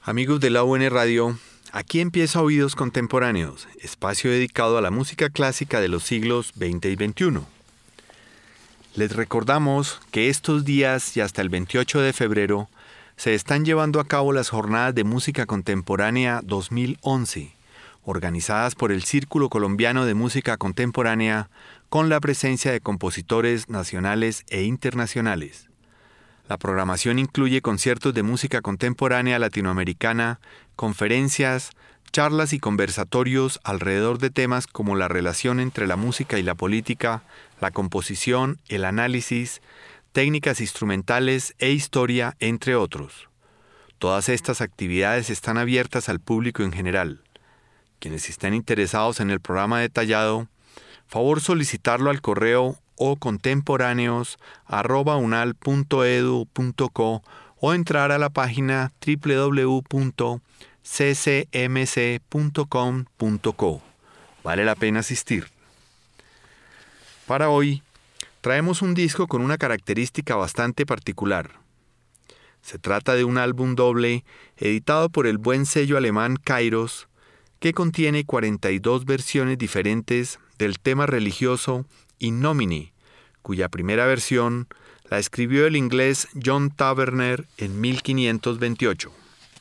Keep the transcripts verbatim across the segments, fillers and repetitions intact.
Amigos de la U N Radio, aquí empieza Oídos Contemporáneos, espacio dedicado a la música clásica de los siglos veinte y veintiuno. Les recordamos que estos días y hasta el veintiocho de febrero se están llevando a cabo las Jornadas de Música Contemporánea dos mil once, organizadas por el Círculo Colombiano de Música Contemporánea con la presencia de compositores nacionales e internacionales. La programación incluye conciertos de música contemporánea latinoamericana, conferencias, charlas y conversatorios alrededor de temas como la relación entre la música y la política, la composición, el análisis, técnicas instrumentales e historia, entre otros. Todas estas actividades están abiertas al público en general. Quienes estén interesados en el programa detallado, favor solicitarlo al correo o contemporáneos arroba unal punto edu punto co o entrar a la página doble u doble u doble u punto c c m c punto com punto co. Vale la pena asistir. Para hoy, traemos un disco con una característica bastante particular. Se trata de un álbum doble editado por el buen sello alemán Kairos, que contiene cuarenta y dos versiones diferentes del tema religioso In Nomine, cuya primera versión la escribió el inglés John Tavener en mil quinientos veintiocho.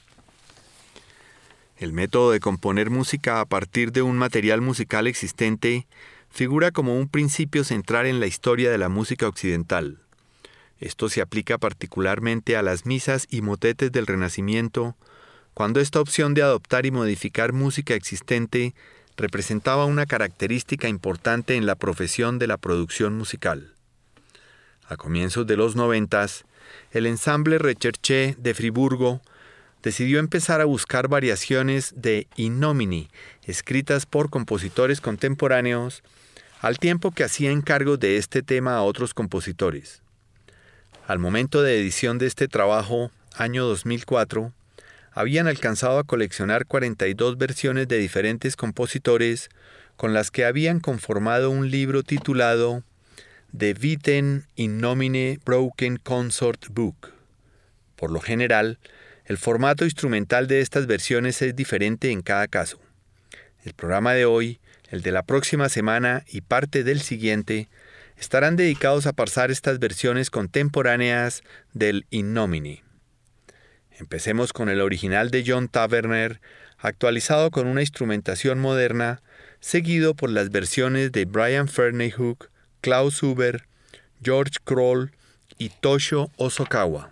El método de componer música a partir de un material musical existente figura como un principio central en la historia de la música occidental. Esto se aplica particularmente a las misas y motetes del Renacimiento, cuando esta opción de adoptar y modificar música existente representaba una característica importante en la profesión de la producción musical. A comienzos de los noventas, el ensamble Recherche de Friburgo decidió empezar a buscar variaciones de In Nomine escritas por compositores contemporáneos, al tiempo que hacía encargos de este tema a otros compositores. Al momento de edición de este trabajo, año dos mil cuatro, habían alcanzado a coleccionar cuarenta y dos versiones de diferentes compositores con las que habían conformado un libro titulado The Witten In Nomine Broken Consort Book. Por lo general, el formato instrumental de estas versiones es diferente en cada caso. El programa de hoy, el de la próxima semana y parte del siguiente estarán dedicados a pasar estas versiones contemporáneas del In Nomine. Empecemos con el original de John Tavener, actualizado con una instrumentación moderna, seguido por las versiones de Brian Ferneyhough, Klaus Huber, George Kroll y Toshio Hosokawa.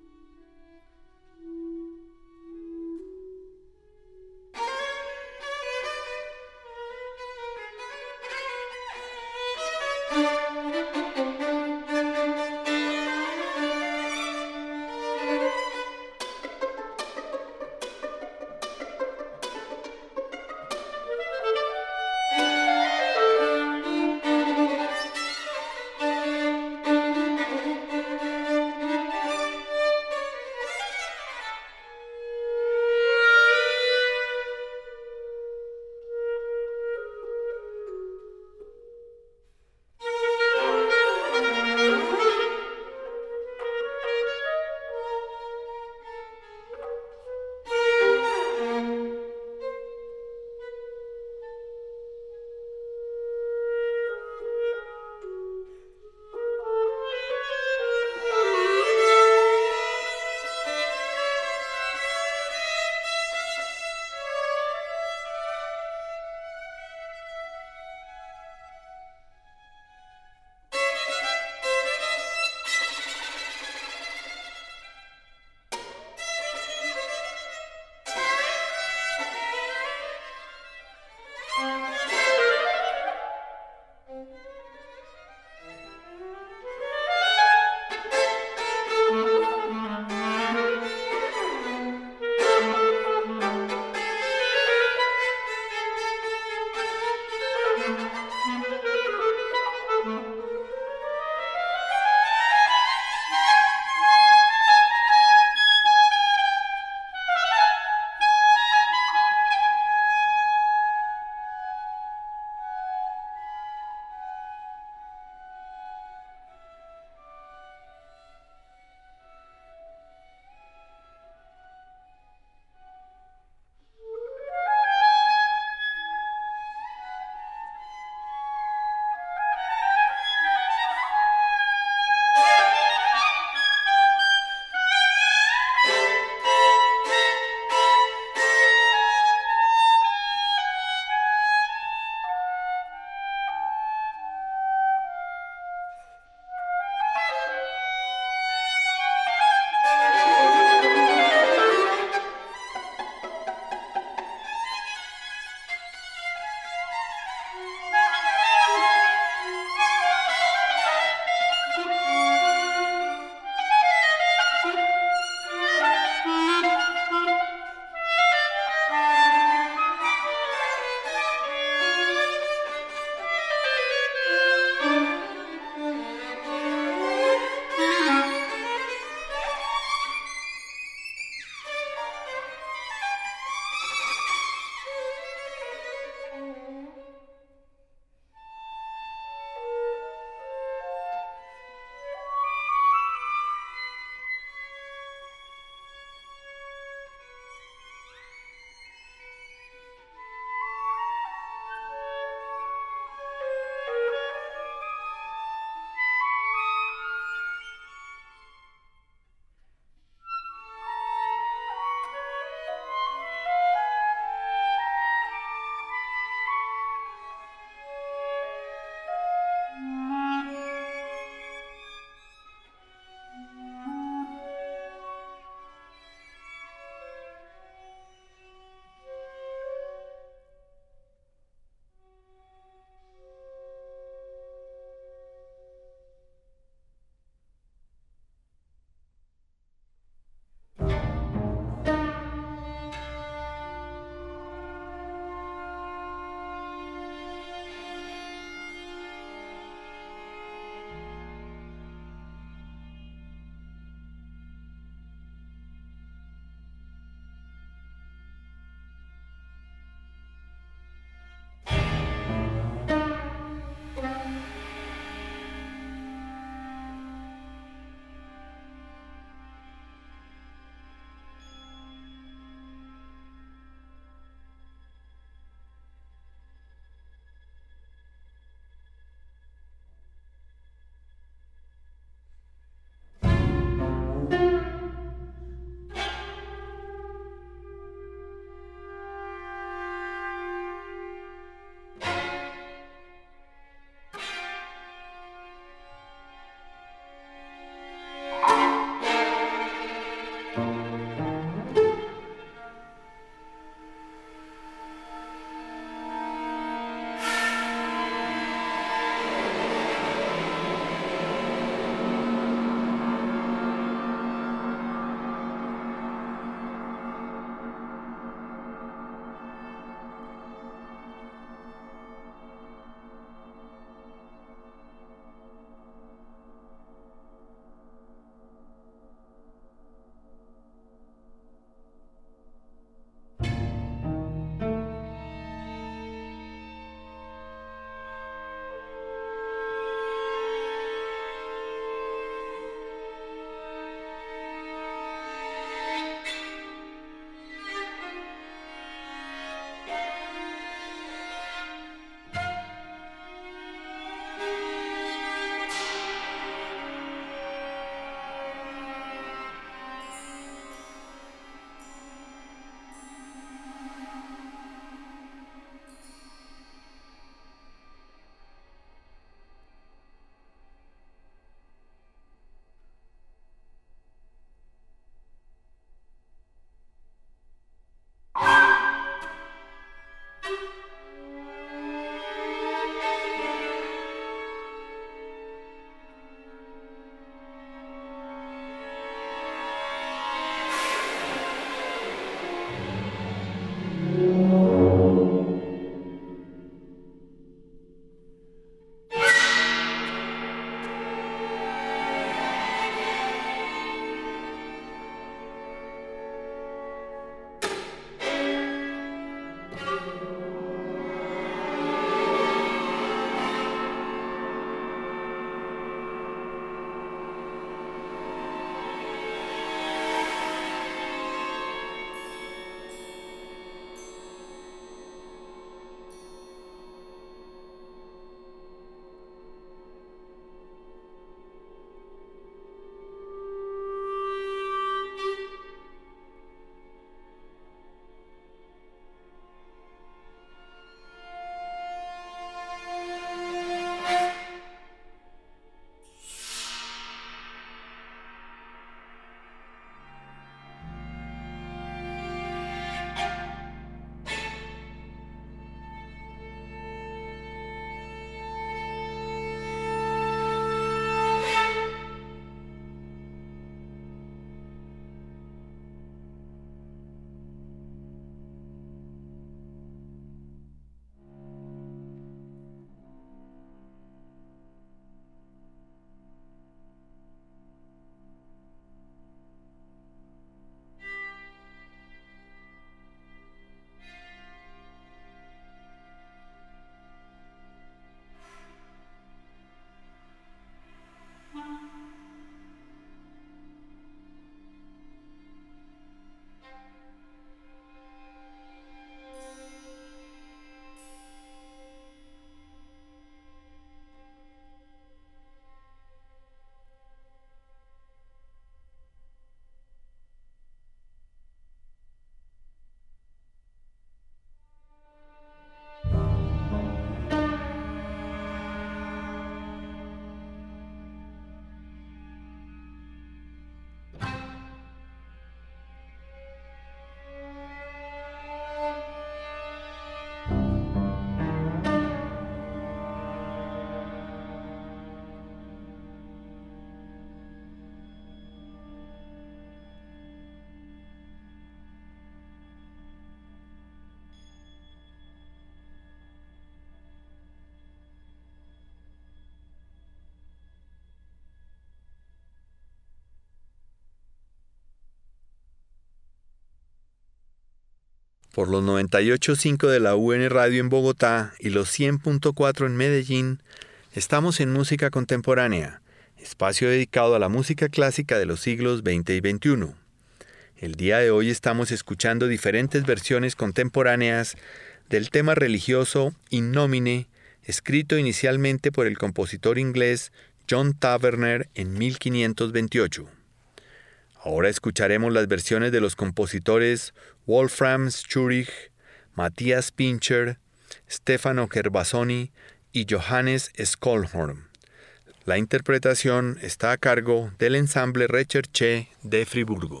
Por los noventa y ocho punto cinco de la U N Radio en Bogotá y los cien punto cuatro en Medellín, estamos en Música Contemporánea, espacio dedicado a la música clásica de los siglos veinte y veintiuno. El día de hoy estamos escuchando diferentes versiones contemporáneas del tema religioso In Nomine, escrito inicialmente por el compositor inglés John Tavener en mil quinientos veintiocho. Ahora escucharemos las versiones de los compositores Wolfram Schurich, Matthias Pincher, Stefano Gervasoni y Johannes Skolhorn. La interpretación está a cargo del ensamble Recherche de Friburgo.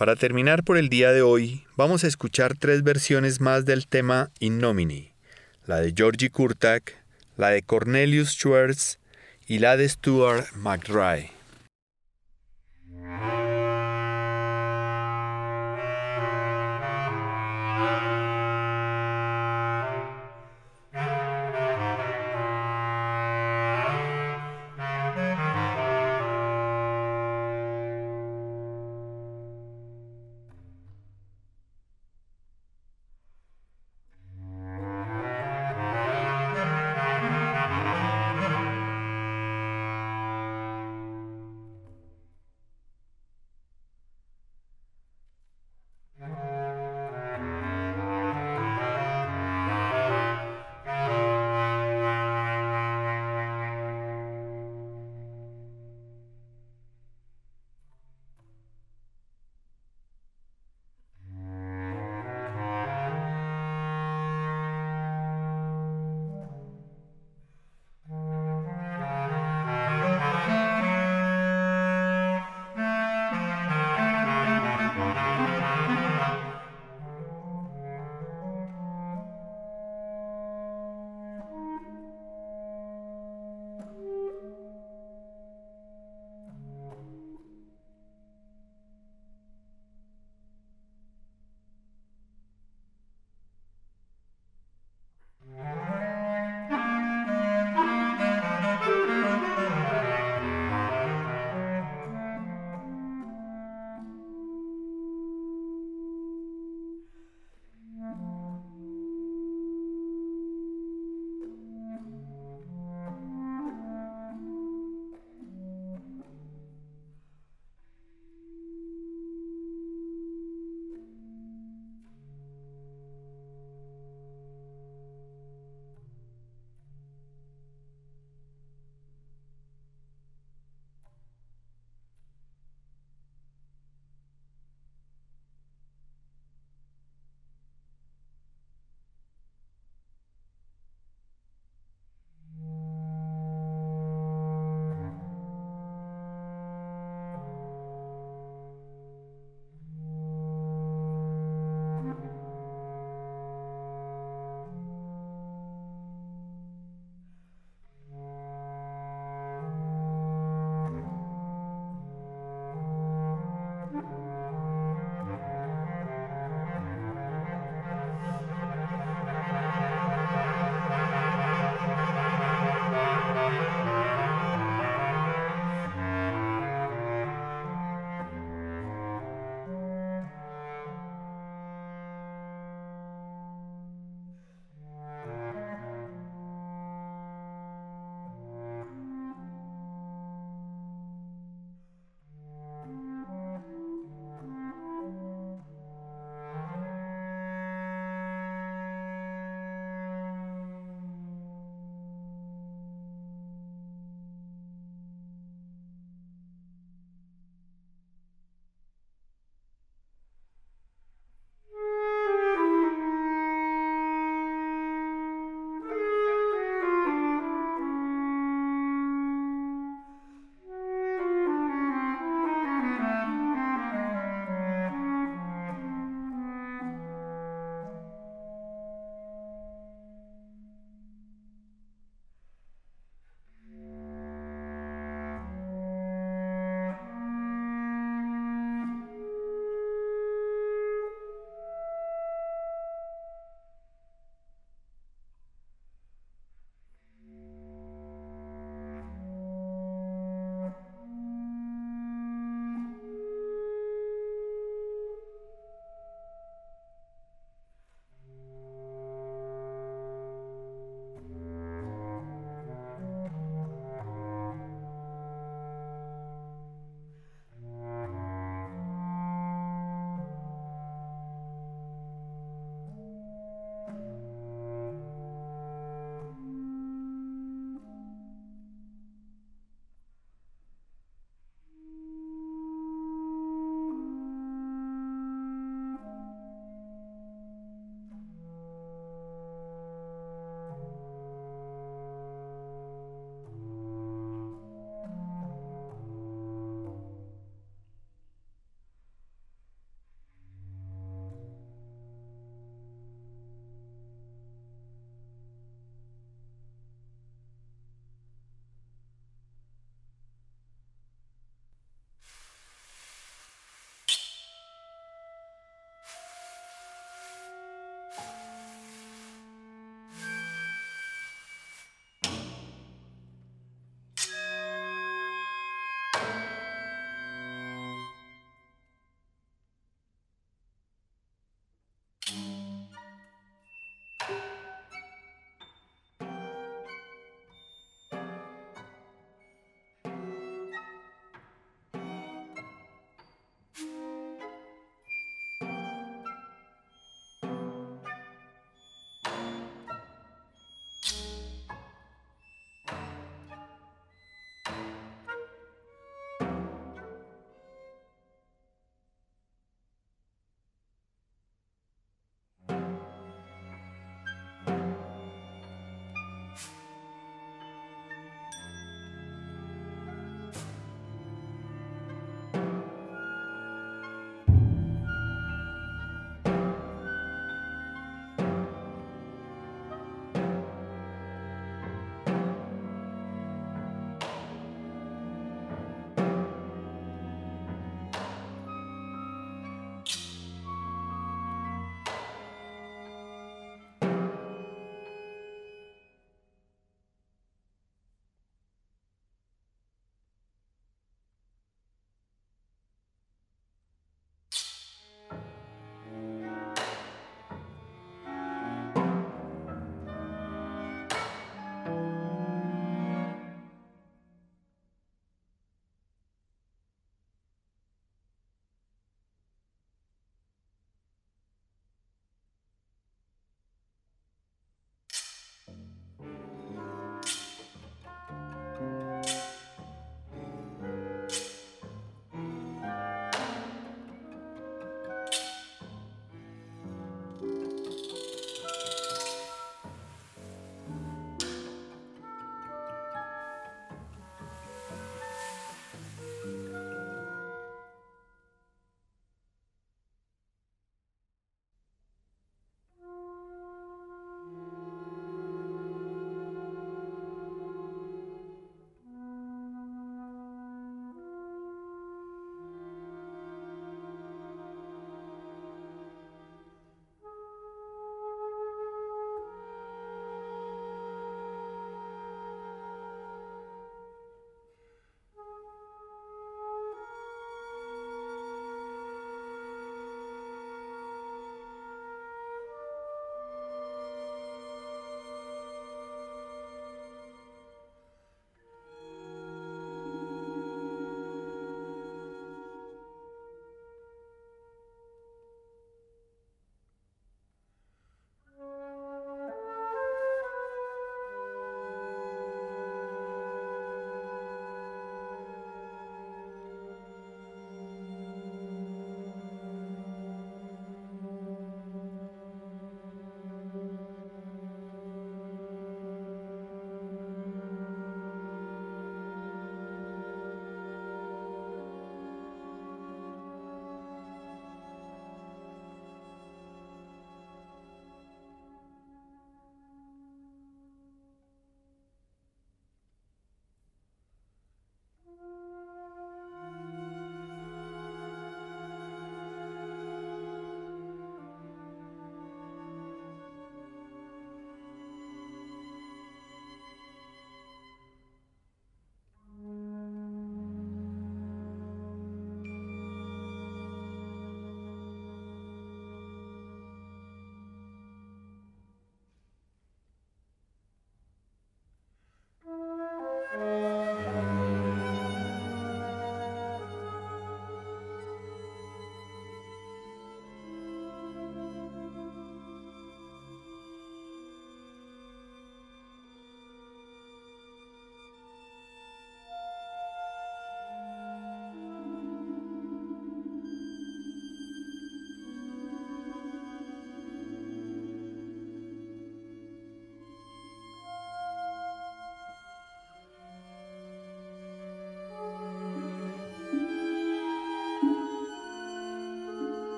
Para terminar por el día de hoy, vamos a escuchar tres versiones más del tema In Nomine, la de Georgie Kurtak, la de Cornelius Schwartz y la de Stuart McRae.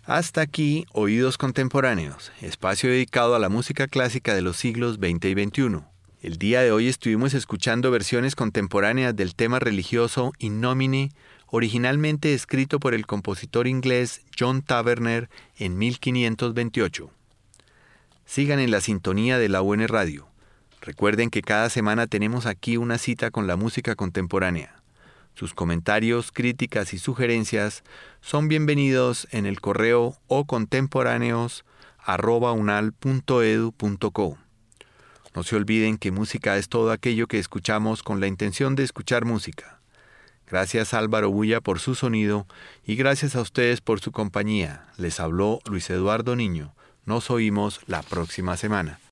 Hasta aquí, Oídos Contemporáneos, espacio dedicado a la música clásica de los siglos veinte y veintiuno. El día de hoy estuvimos escuchando versiones contemporáneas del tema religioso In Nomine, originalmente escrito por el compositor inglés John Taverner en mil quinientos veintiocho. Sigan en la sintonía de la U N Radio. Recuerden que cada semana tenemos aquí una cita con la música contemporánea. Sus comentarios, críticas y sugerencias son bienvenidos en el correo o contemporáneos arroba unal punto edu punto co. No se olviden que música es todo aquello que escuchamos con la intención de escuchar música. Gracias Álvaro Bulla por su sonido y gracias a ustedes por su compañía. Les habló Luis Eduardo Niño. Nos oímos la próxima semana.